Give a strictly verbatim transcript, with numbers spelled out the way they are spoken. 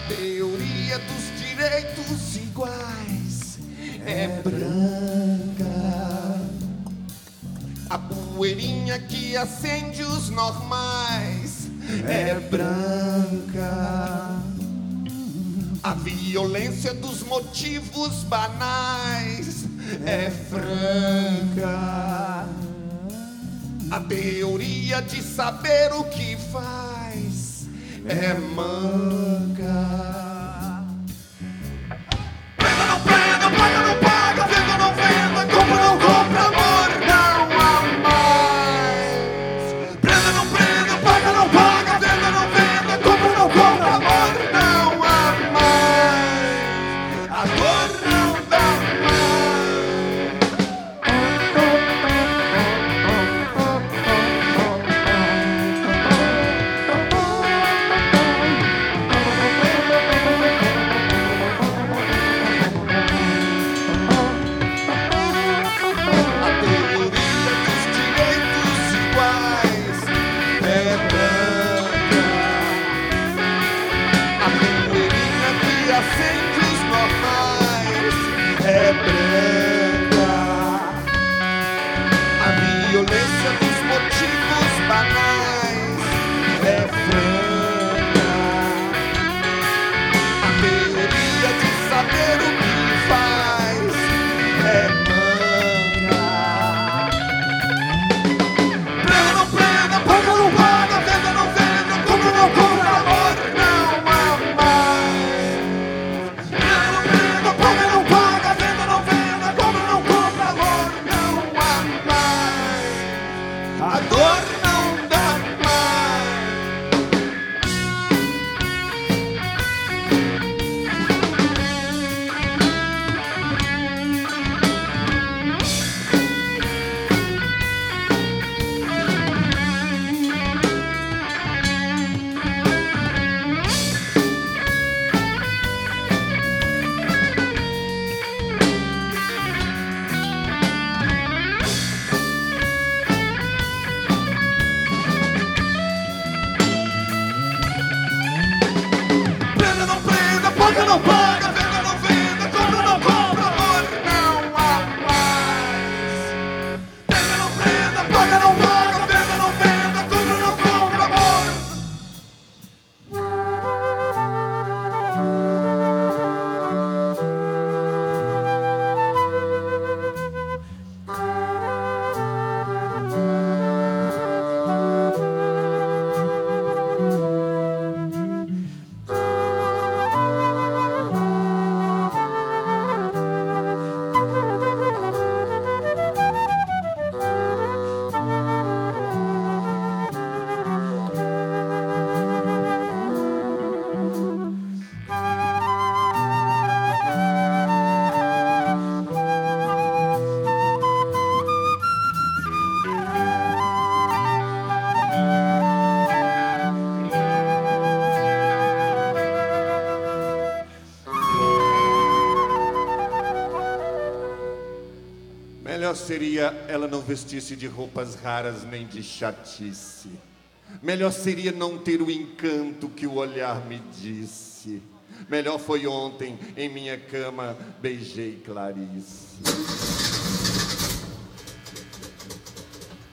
teoria dos direitos iguais é branca. A poeirinha que acende os normais é branca. A violência dos motivos banais é franca. A teoria de saber o que faz é manca. Venda não prenda, paga não paga, venda não venda, compra não compra, amor não há mais. Prenda não prenda, paga não paga, venda não venda, compra não compra, amor não há mais. A dor não dá é branca. A violência dos motivos banais é franca. A teoria de saber o que faz é manca. Prenda não prenda, paga não paga, venda não venda, compra não compra, amor não há mais. Prenda não prenda, paga não paga, venda não venda, compra não compra, amor não há mais. A dor não dá mais. Prenda não prenda, paga não paga, venda não venda, compra não compra, amor não há mais. Prenda não prenda, paga não paga, venda não venda, compra não compra, amor. Melhor seria ela não vestisse de roupas raras nem de chatice. Melhor seria não ter o encanto que o olhar me disse. Melhor foi ontem, em minha cama, beijei Clarice.